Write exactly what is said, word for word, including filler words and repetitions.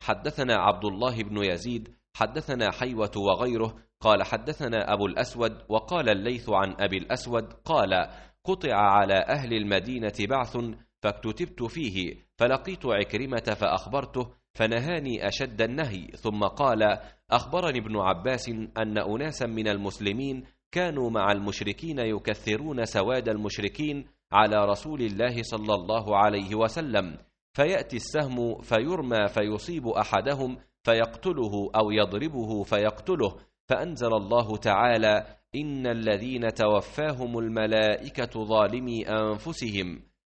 حدثنا عبد الله بن يزيد حدثنا حيوة وغيره قال حدثنا أبو الأسود وقال الليث عن أبي الأسود قال قطع على أهل المدينة بعث فاكتتبت فيه فلقيت عكرمة فأخبرته فنهاني أشد النهي، ثم قال أخبرني ابن عباس أن أناسا من المسلمين كانوا مع المشركين يكثرون سواد المشركين على رسول الله صلى الله عليه وسلم، فيأتي السهم فيرمى فيصيب أحدهم فيقتله أو يضربه فيقتله، فأنزل الله تعالى إن الذين توفاهم الملائكة ظالمي أنفسهم